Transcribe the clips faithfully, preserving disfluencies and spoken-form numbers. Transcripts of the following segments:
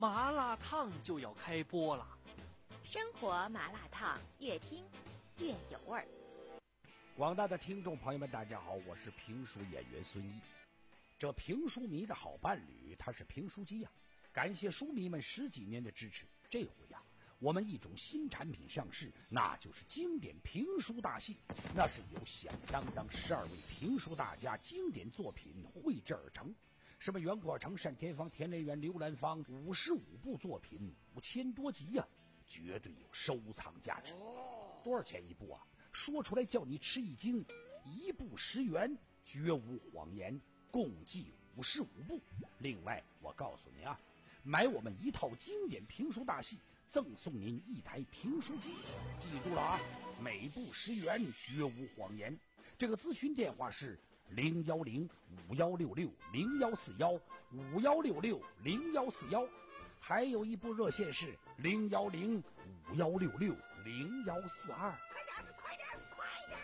麻辣烫就要开播了。 生活麻辣烫，越听越有味儿。 广大的听众朋友们，大家好，我是评书演员孙一。这评书迷的好伴侣，他是评书机呀、啊！感谢书迷们十几年的支持。这回呀、啊，我们一种新产品上市，那就是经典评书大戏。那是由响当当十二位评书大家经典作品绘制而成。什么袁国成、单田芳、田连元、刘兰芳，五十五部作品，五千多集呀、啊，绝对有收藏价值。多少钱一部啊？说出来叫你吃一惊，一部十元，绝无谎言，共计五十五部。另外我告诉你啊，买我们一套经典评书大戏，赠送您一台评书机。记住了啊，每部十元，绝无谎言。这个咨询电话是零幺零五幺六六零幺四幺五幺六六零幺四幺，还有一部热线是零幺零五幺六六零幺四二。 快点快点！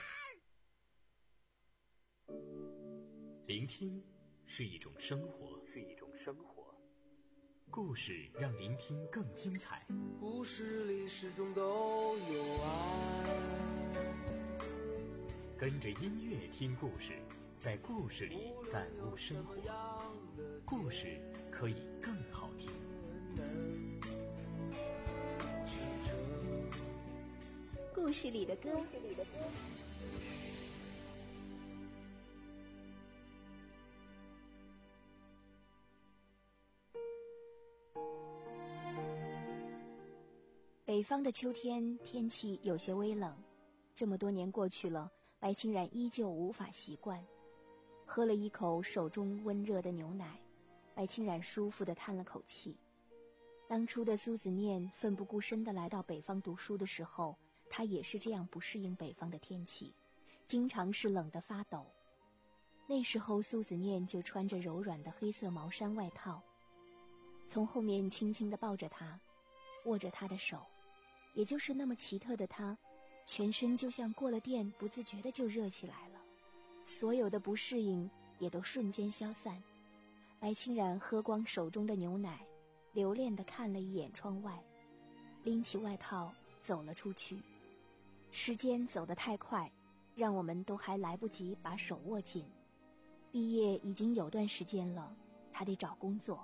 聆听是一种生活，是一种生活。故事让聆听更精彩。 故事里始终都有爱。 跟着音乐听故事，在故事里感悟生活。故事可以更好听。 故事里的歌，北方的秋天天气有些微冷，这么多年过去了，白清然依旧无法习惯。喝了一口手中温热的牛奶，白清然舒服地叹了口气。当初的苏子念奋不顾身地来到北方读书的时候，他也是这样不适应北方的天气，经常是冷得发抖。那时候苏子念就穿着柔软的黑色毛衫外套，从后面轻轻地抱着他，握着他的手，也就是那么奇特的他，全身就像过了电，不自觉的就热起来了，所有的不适应也都瞬间消散。白清然喝光手中的牛奶，留恋地看了一眼窗外，拎起外套走了出去。时间走得太快，让我们都还来不及把手握紧。毕业已经有段时间了，他得找工作。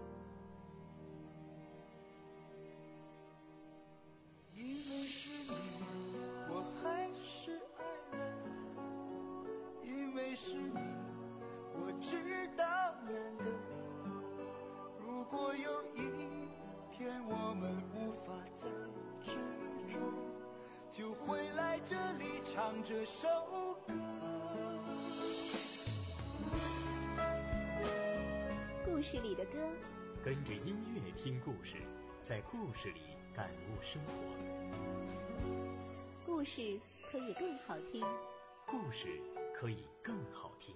因为是你，我还是爱人；因为是你，我知道难得。如果有一天我们无法再执着，就回来这里唱这首歌。 故事里的歌， 跟着音乐听故事，在故事里感悟生活。 故事可以更好听， 故事可以更好听。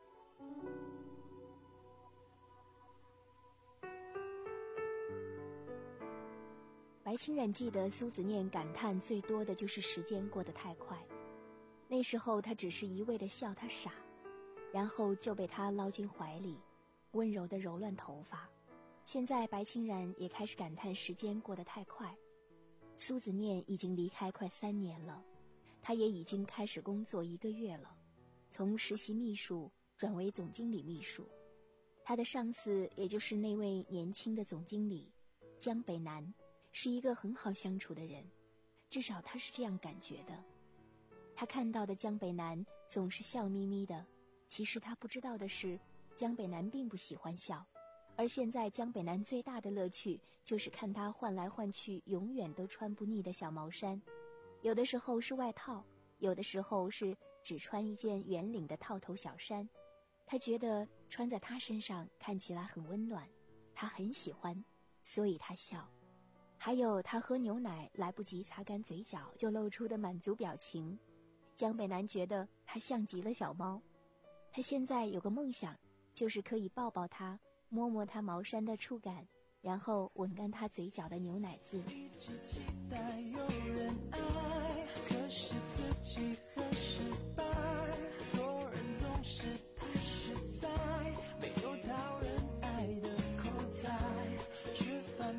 白清然记得苏子念感叹最多的就是时间过得太快。那时候他只是一味地笑他傻，然后就被他捞进怀里，温柔地揉乱头发。现在白清然也开始感叹时间过得太快。苏子念已经离开快三年了，他也已经开始工作一个月了，从实习秘书转为总经理秘书。他的上司也就是那位年轻的总经理江北南，是一个很好相处的人，至少他是这样感觉的。他看到的江北南总是笑眯眯的，其实他不知道的是，江北南并不喜欢笑。而现在江北南最大的乐趣就是看他换来换去永远都穿不腻的小毛衫，有的时候是外套，有的时候是只穿一件圆领的套头小衫。他觉得穿在他身上看起来很温暖，他很喜欢，所以他笑。还有他喝牛奶来不及擦干嘴角就露出的满足表情，江北南觉得他像极了小猫。他现在有个梦想，就是可以抱抱他，摸摸他毛衫的触感，然后吻干他嘴角的牛奶渍。 一直期待有人爱，可是自己很失败，做人总是太实在，没有讨人爱的口才，吃饭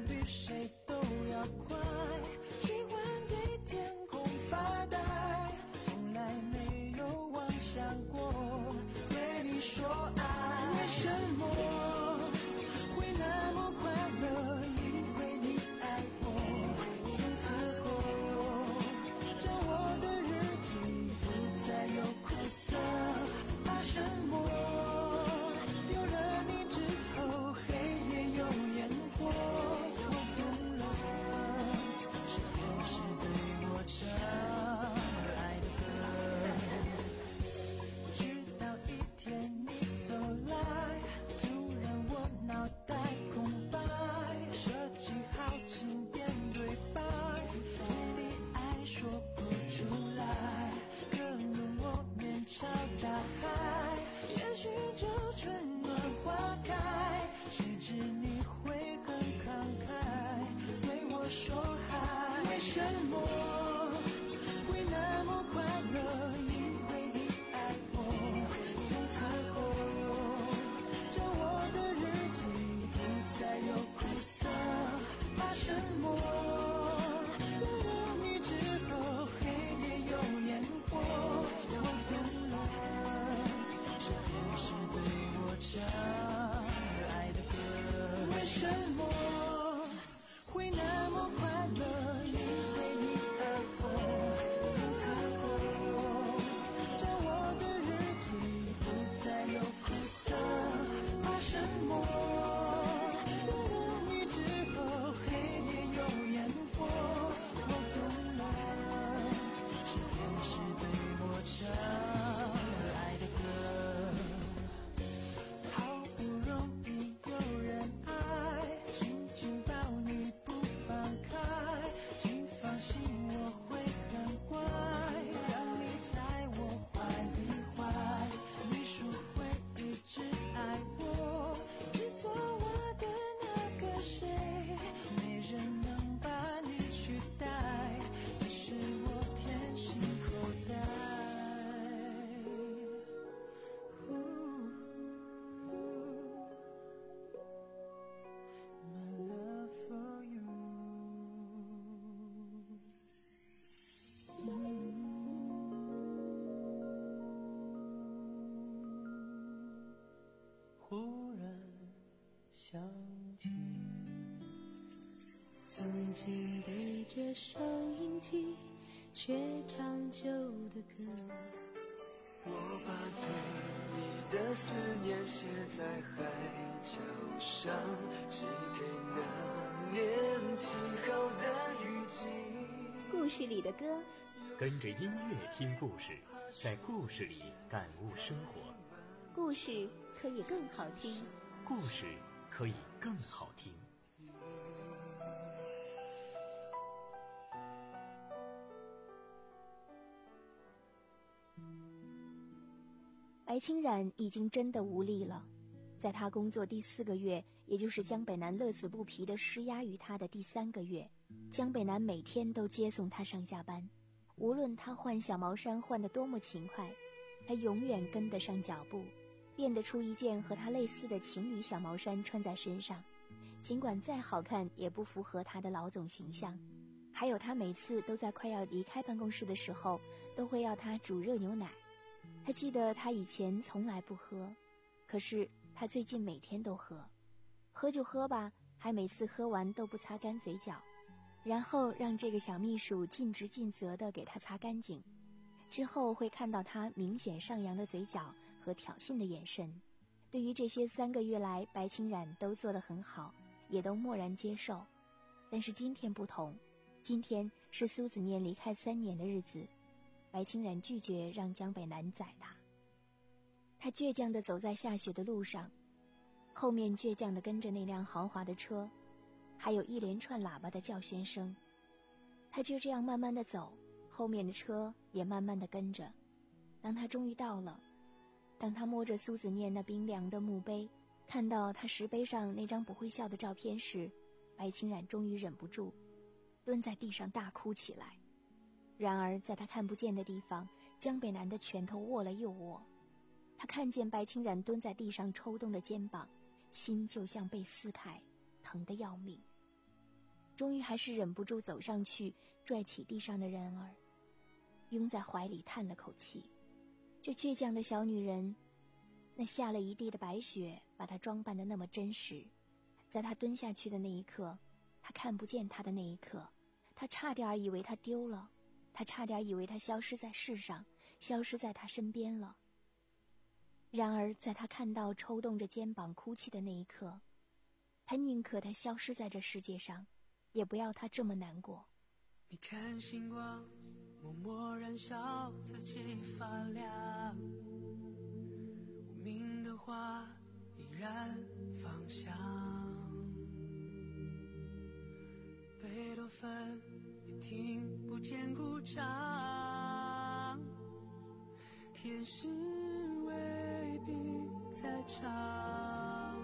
大海，也许就春暖花开，谁知你会很慷慨对我说嗨。为什么会那么快乐？因为你爱我，从此后让我的日记不再有苦涩。怕什么？有了你之后，黑夜有烟火。我懂了，是天使对我唱爱的歌。为什么会那么快乐？因为你爱我，从此后让我的日记不再有苦涩。怕什么？有了你之后，黑夜有烟火。我懂了，是天使对我唱爱的歌。好不容易有人爱，紧紧抱你不放开，请放心我会很乖，让你在我怀里怀。你说会一直爱我，只做我的那个谁，没人能把你取代，你是我甜心口袋。My love for you。忽然想起， 曾经对着收音机却唱旧的歌， 我把对你的思念写在海角上，寄给那年起好的雨季。 故事里的歌， 跟着音乐听故事，在故事里感悟生活。 故事可以更好听。 故事可以更好听。 白清冉已经真的无力了，在他工作第四个月，也就是江北南乐此不疲地施压于他的第三个月，江北南每天都接送他上下班，无论他换小毛衫换得多么勤快，他永远跟得上脚步，变得出一件和他类似的情侣小毛衫穿在身上，尽管再好看也不符合他的老总形象。还有他每次都在快要离开办公室的时候，都会要他煮热牛奶。他记得他以前从来不喝，可是他最近每天都喝。喝就喝吧，还每次喝完都不擦干嘴角，然后让这个小秘书尽职尽责地给他擦干净。之后会看到他明显上扬的嘴角和挑衅的眼神。对于这些三个月来白清冉都做得很好，也都默然接受。但是今天不同，今天是苏子念离开三年的日子，白清冉拒绝让江北南载他。他倔强地走在下雪的路上，后面倔强地跟着那辆豪华的车，还有一连串喇叭的叫喧声。他就这样慢慢地走，后面的车也慢慢地跟着。当他终于到了，当他摸着苏子念那冰凉的墓碑，看到他石碑上那张不会笑的照片时，白清冉终于忍不住蹲在地上大哭起来。然而在他看不见的地方，江北南的拳头握了又握。他看见白清冉蹲在地上抽动的肩膀，心就像被撕开，疼得要命。终于还是忍不住走上去，拽起地上的人儿，拥在怀里叹了口气。这倔强的小女人，那下了一地的白雪把她装扮得那么真实。在她蹲下去的那一刻，她看不见她的那一刻，她差点以为她丢了，她差点以为她消失在世上，消失在她身边了。然而在她看到抽动着肩膀哭泣的那一刻，她宁可她消失在这世界上，也不要她这么难过。 你看星光默默燃烧，自己发亮，无名的花依然芳香，贝多芬也听不见鼓掌，天使在唱，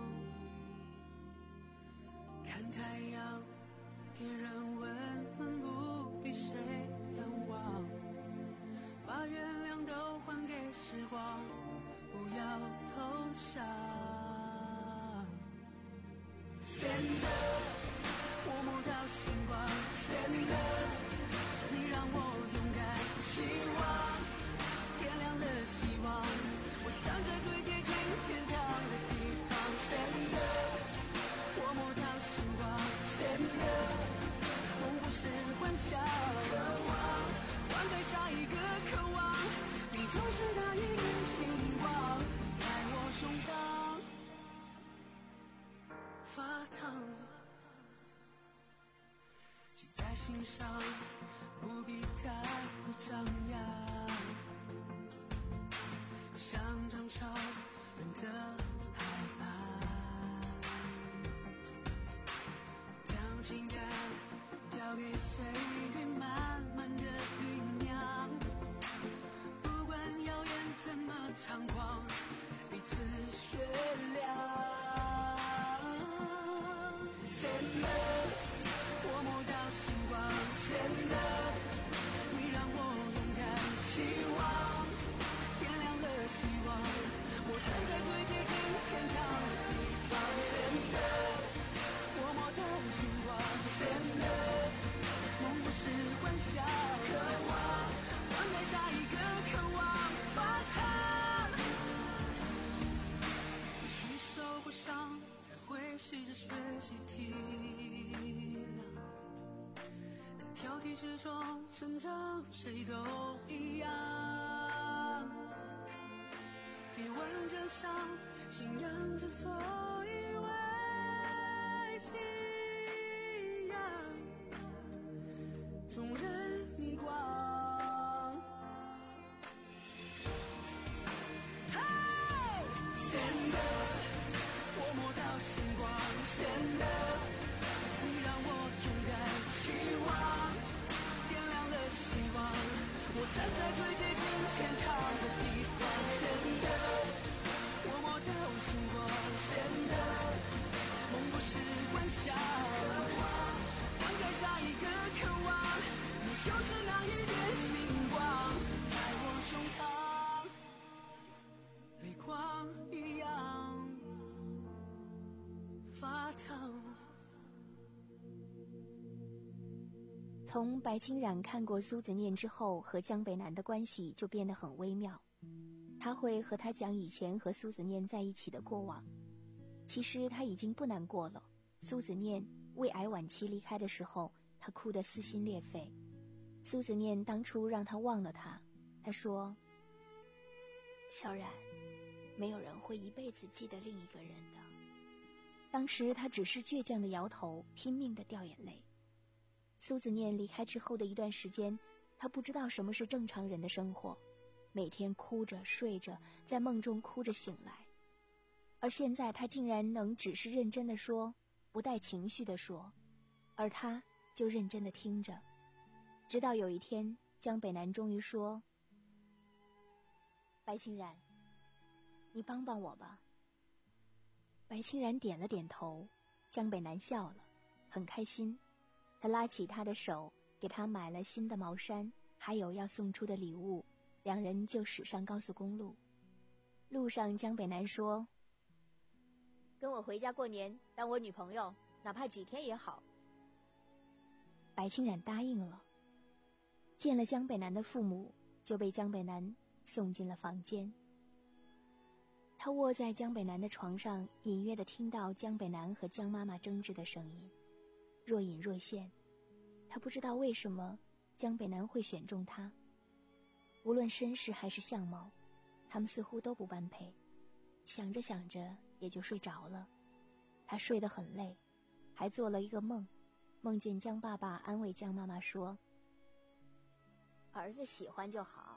看太阳点燃温暖，不比谁仰望，把原谅都还给时光，不要投降。Stand up， 我摸到星光。Stand up， 你让我勇敢，希望点亮了希望，我站在最接近天堂的地方。Stand up， 我摸到星光。Stand up， 梦不是幻想，渴望换来下一个渴望，你就是那一点星光，在我胸膛发烫，记在心上，不必太过张扬，像涨潮般的海岸，将情感交给岁月，慢慢的酝酿，不管谣言怎么猖狂，彼此雪亮。Stand up， 我摸到星光。Stand up， 你让我勇敢，希望点亮了希望，我站在最接近天堂的地方。Stand up， 我摸到星光。Stand up， 梦不是幻想，渴望换来下一个渴望发烫，也许受过伤才会试着学习体谅，在挑剔之中成长，谁都一样。别问真相，信仰之所以为信仰，纵然逆光。Hey， Stand up， 我摸到星光。Stand up， 你让我勇敢，希望点亮了希望，我站在最接近天堂的地方。Stand up， 我摸到星光。Stand up， 梦不是幻想，渴望换来下一个渴望，你就是那一点星光，在我胸膛，泪光一样发烫。 从白清冉看过苏子念之后，和江北南的关系就变得很微妙。他会和他讲以前和苏子念在一起的过往。其实他已经不难过了。苏子念胃癌晚期离开的时候，他哭得撕心裂肺。苏子念当初让他忘了他，他说：小冉，没有人会一辈子记得另一个人的。当时他只是倔强地摇头，拼命地掉眼泪。苏子念离开之后的一段时间，他不知道什么是正常人的生活，每天哭着睡着，在梦中哭着醒来。而现在他竟然能只是认真地说，不带情绪地说，而他就认真地听着。直到有一天，江北南终于说：白清冉，你帮帮我吧。白清冉点了点头，江北南笑了，很开心。他拉起他的手，给他买了新的毛衫，还有要送出的礼物，两人就驶上高速公路。路上江北南说：跟我回家过年，当我女朋友，哪怕几天也好。白清冉答应了。见了江北南的父母，就被江北南送进了房间。他卧在江北南的床上，隐约地听到江北南和江妈妈争执的声音，若隐若现。他不知道为什么江北南会选中他，无论身世还是相貌，他们似乎都不般配。想着想着也就睡着了。他睡得很累，还做了一个梦，梦见江爸爸安慰江妈妈说：儿子喜欢就好。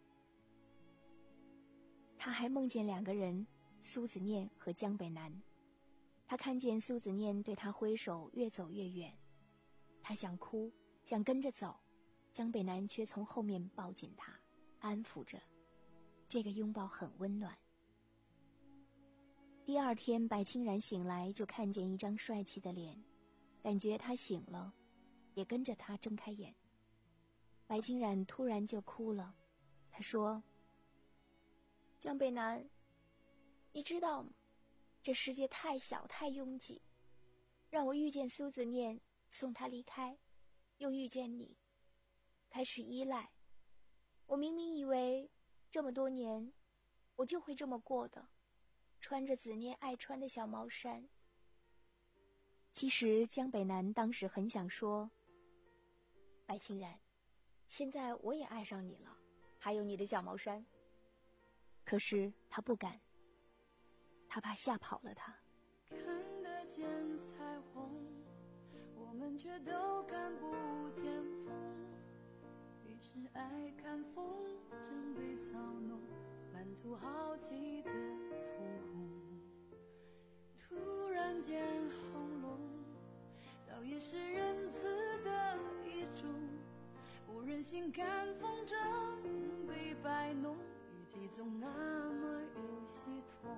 他还梦见两个人，苏子念和江北南。他看见苏子念对他挥手，越走越远。他想哭，想跟着走，江北南却从后面抱紧他，安抚着。这个拥抱很温暖。 第二天，白清然醒来就看见一张帅气的脸，感觉他醒了，也跟着他睁开眼。白清然突然就哭了，他说：江北南，你知道吗？这世界太小太拥挤，让我遇见苏子念，送他离开，又遇见你，开始依赖。我明明以为这么多年我就会这么过的，穿着子念爱穿的小毛衫。其实江北南当时很想说，白清然，现在我也爱上你了，还有你的小毛衫。可是他不敢，他怕吓跑了他。 看得见彩虹，我们却都看不见风，于是爱看风筝被操弄，满足好奇的瞳孔。突然间轰隆，倒也是仁慈的一种，不忍心看风筝被摆弄，语气总那么有些痛。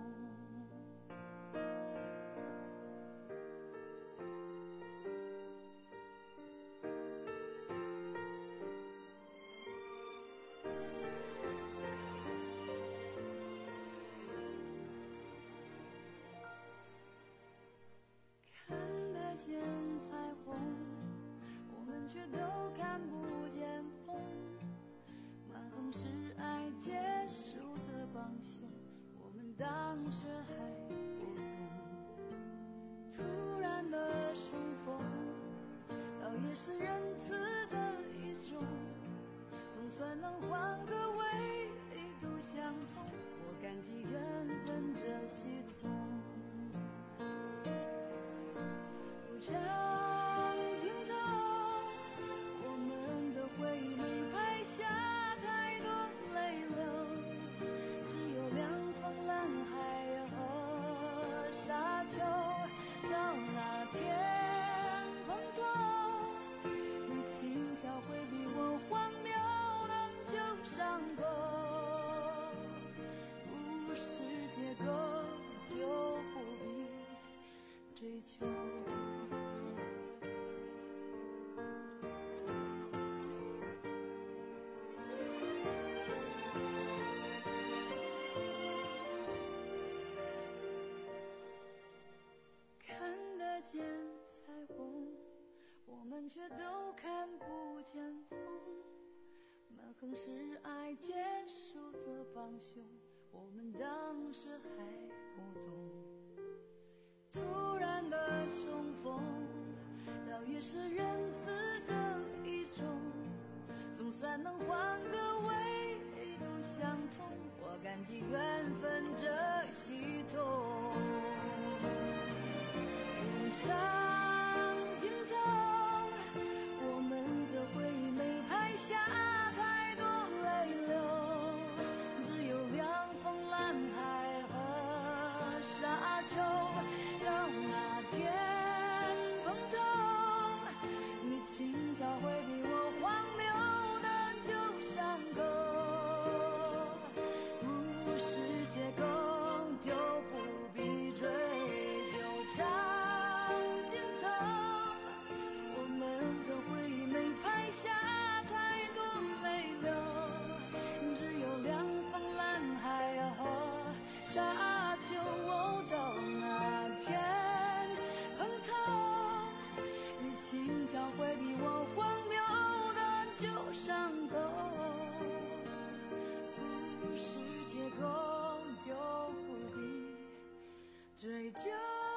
看得见彩虹，我们却都看不见风，满横是爱结束的绑袖，我们当时还不懂。突然的重逢，倒也是仁慈的一种，总算能换个维度相同，我感激缘分这系统。长镜头，我们的回忆没拍下太多泪流，只有两方蓝海和沙丘。到那天碰头，你轻巧回避我荒谬能就上钩，不是结构就不必追求。见彩虹，我们却都看不见风，满横是爱结束的绑袖，我们当时还不懂。突然的重逢，倒也是仁慈的一种，总算能换个维度相同，我感激缘分这系统。长镜头，我们的回忆没拍下太多泪流，只有两方蓝海和沙丘。到那天碰头，你轻巧回避我荒谬的旧伤口，不是结构就不必追究。长下太多泪流，只有两方蓝海和沙丘。到那天碰头，你轻巧回避我荒谬的旧伤口，不是结构就不必追究。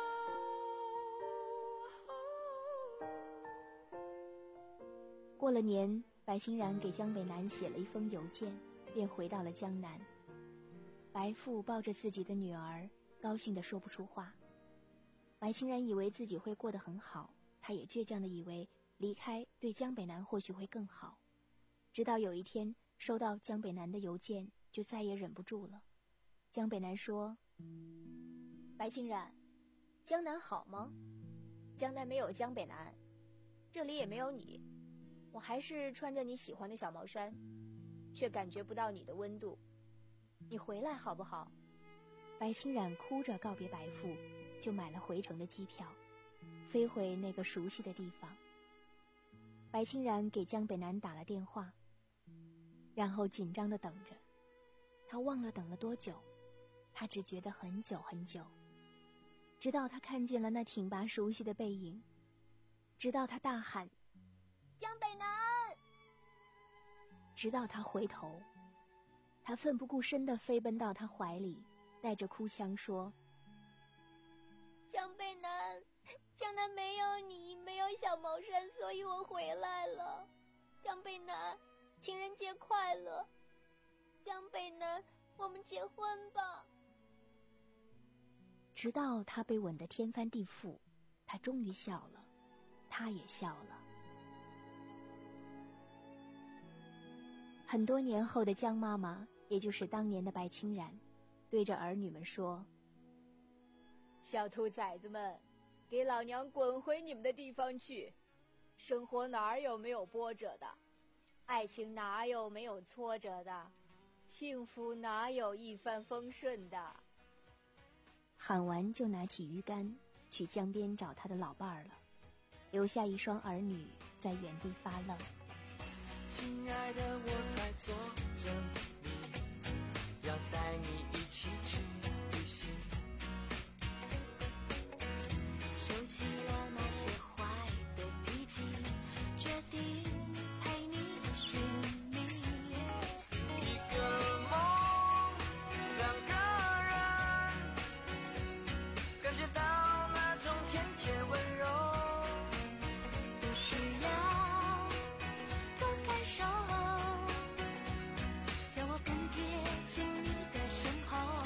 过了年，白清然给江北南写了一封邮件，便回到了江南。白父抱着自己的女儿，高兴得说不出话。白清然以为自己会过得很好，他也倔强地以为离开对江北南或许会更好。直到有一天收到江北南的邮件，就再也忍不住了。江北南说：白清然，江南好吗？江南没有江北南，这里也没有你，我还是穿着你喜欢的小毛衫，却感觉不到你的温度。你回来好不好？ 白清冉哭着告别白父，就买了回程的机票，飞回那个熟悉的地方。白清冉给江北南打了电话，然后紧张地等着。他忘了等了多久，他只觉得很久很久，直到他看见了那挺拔熟悉的背影，直到他大喊江北南， 直到他回头，他奋不顾身地飞奔到他怀里，带着哭腔说： 江北南，江南没有你，没有小茅山，所以我回来了。江北南，情人节快乐。江北南，我们结婚吧。 直到他被吻得天翻地覆，他终于笑了，他也笑了。很多年后的江妈妈，也就是当年的白清冉，对着儿女们说： 小兔崽子们，给老娘滚回你们的地方去！生活哪有没有波折的？爱情哪有没有挫折的？幸福哪有一帆风顺的？ 喊完就拿起鱼竿去江边找他的老伴儿了，留下一双儿女在原地发愣。 亲爱的，我在做着你，要带你一起去旅行， 收起了那些坏的脾气，决定陪你寻觅一个梦，两个人，感觉到那种甜甜温柔， 不需要多感受，让我更贴近你的身后，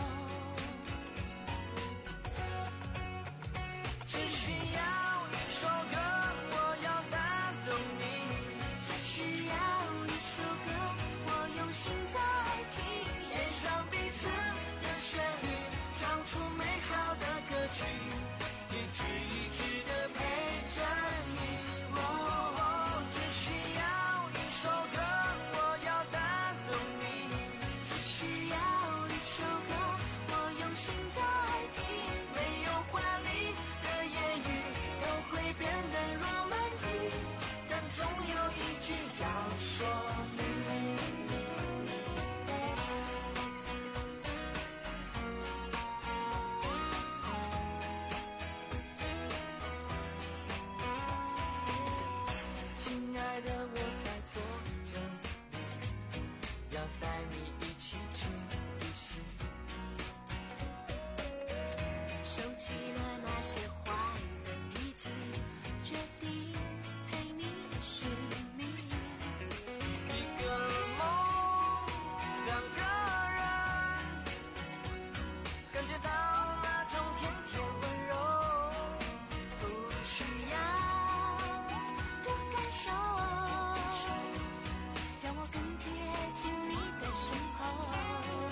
只需要一首歌，我要打动你， 只需要一首歌，我用心在听， 演上彼此的旋律，唱出美好的歌曲，一直一直的陪着你。哦，只需要一首歌，我要打动你， 只需要一首歌，我用心在听， 没有华丽的言语都会变得 romantic， 但总有一句要说你。亲爱的，我在做着你，要带你一起去旅行， 收起了那些坏的脾气，决定陪你寻觅一个梦，两个人，感觉到那种甜甜温柔， 不需要多感受，让我更贴近你的身后。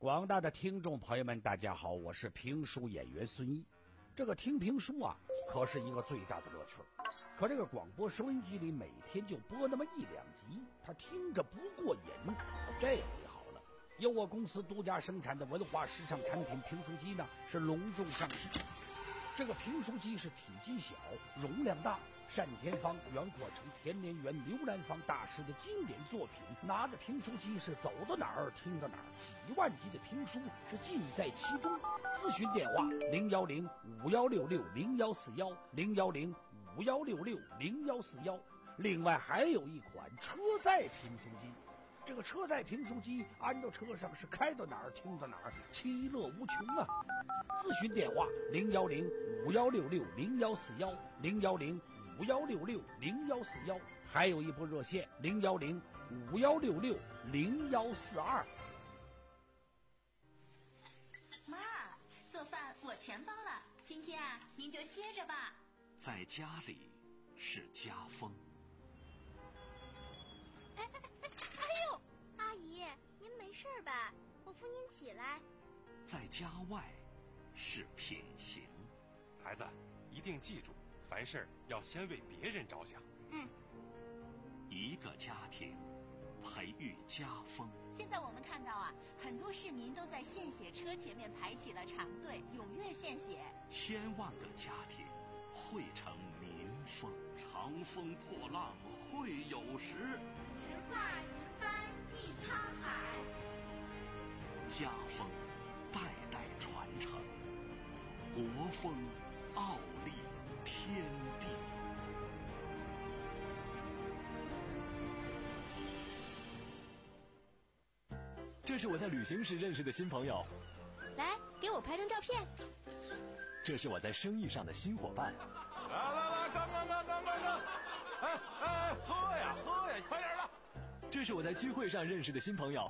广大的听众朋友们，大家好，我是评书演员孙一。这个听评书啊，可是一个最大的乐趣。可这个广播收音机里每天就播那么一两集，他听着不过瘾。这回好了，由我公司独家生产的文化时尚产品评书机呢，是隆重上市。这个评书机是体积小，容量大。单田芳、袁阔成、田连元、刘兰芳大师的经典作品，拿着评书机是走到哪儿听到哪儿，几万集的评书是尽在其中。咨询电话零幺零五幺六六零幺四幺零幺零五幺六六零幺四幺。另外还有一款车载评书机，这个车载评书机安到车上是开到哪儿听到哪儿，其乐无穷啊！咨询电话零幺零五幺六六零幺四幺零幺零五幺六六零幺四幺，还有一部热线零幺零五幺六六零幺四二。 妈，做饭我全包了，今天啊，您就歇着吧。 在家里是家风。 哎哎哎哎呦，阿姨，您没事吧？我扶您起来。 在家外是品行。 孩子，一定记住，凡事要先为别人着想。 嗯。 一个家庭培育家风。 现在我们看到啊，很多市民都在献血车前面排起了长队，踊跃献血。 千万个家庭汇成民风，长风破浪会有时。 直挂云帆济沧海。 家风代代传承，国风傲立天地。 这是我在旅行时认识的新朋友， 来，给我拍张照片。 这是我在生意上的新伙伴。 来来来，干干干干干干！哎哎，喝呀喝呀，快点的！ 这是我在聚会上认识的新朋友。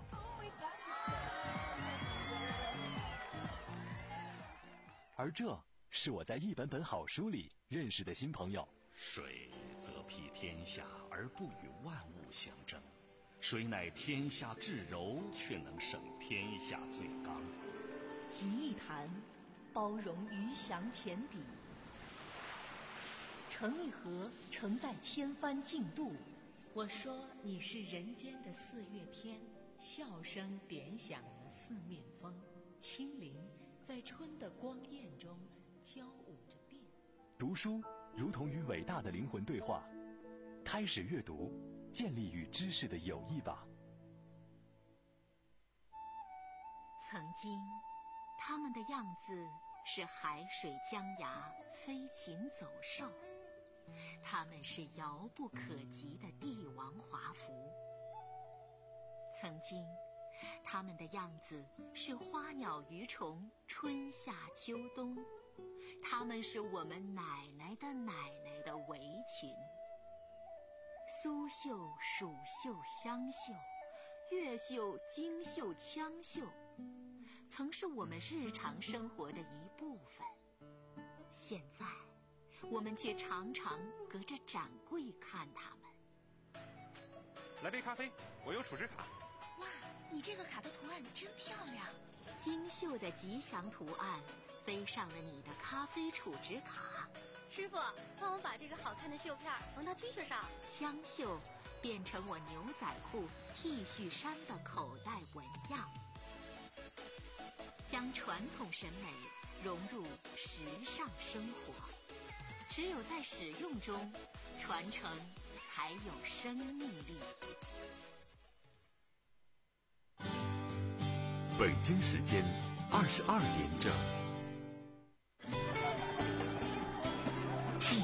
而这是我在一本本好书里认识的新朋友。 水则披天下而不与万物相争，水乃天下至柔，却能胜天下最刚。 集一谈，包容鱼翔浅底；成一河，承载千帆竞渡。我说你是人间的四月天，笑声点响了四面风，清灵在春的光艳中交舞着变。 读书如同与伟大的灵魂对话，开始阅读，建立与知识的友谊吧。 曾经，他们的样子是海水江崖，飞禽走兽；他们是遥不可及的帝王华服。曾经，他们的样子是花鸟鱼虫，春夏秋冬；他们是我们奶奶的奶奶的围裙。苏绣、蜀绣、湘绣，越绣、京绣、羌绣，曾是我们日常生活的一部分。现在，我们却常常隔着展柜看它们。 来杯咖啡，我有储值卡。 哇，你这个卡的图案真漂亮！精绣的吉祥图案飞上了你的咖啡储值卡。 师傅，帮我把这个好看的绣片缝到 T 恤上。 枪绣变成我牛仔裤、T 恤衫的口袋纹样，将传统审美融入时尚生活。只有在使用中，传承才有生命力。 北京时间二十二点整。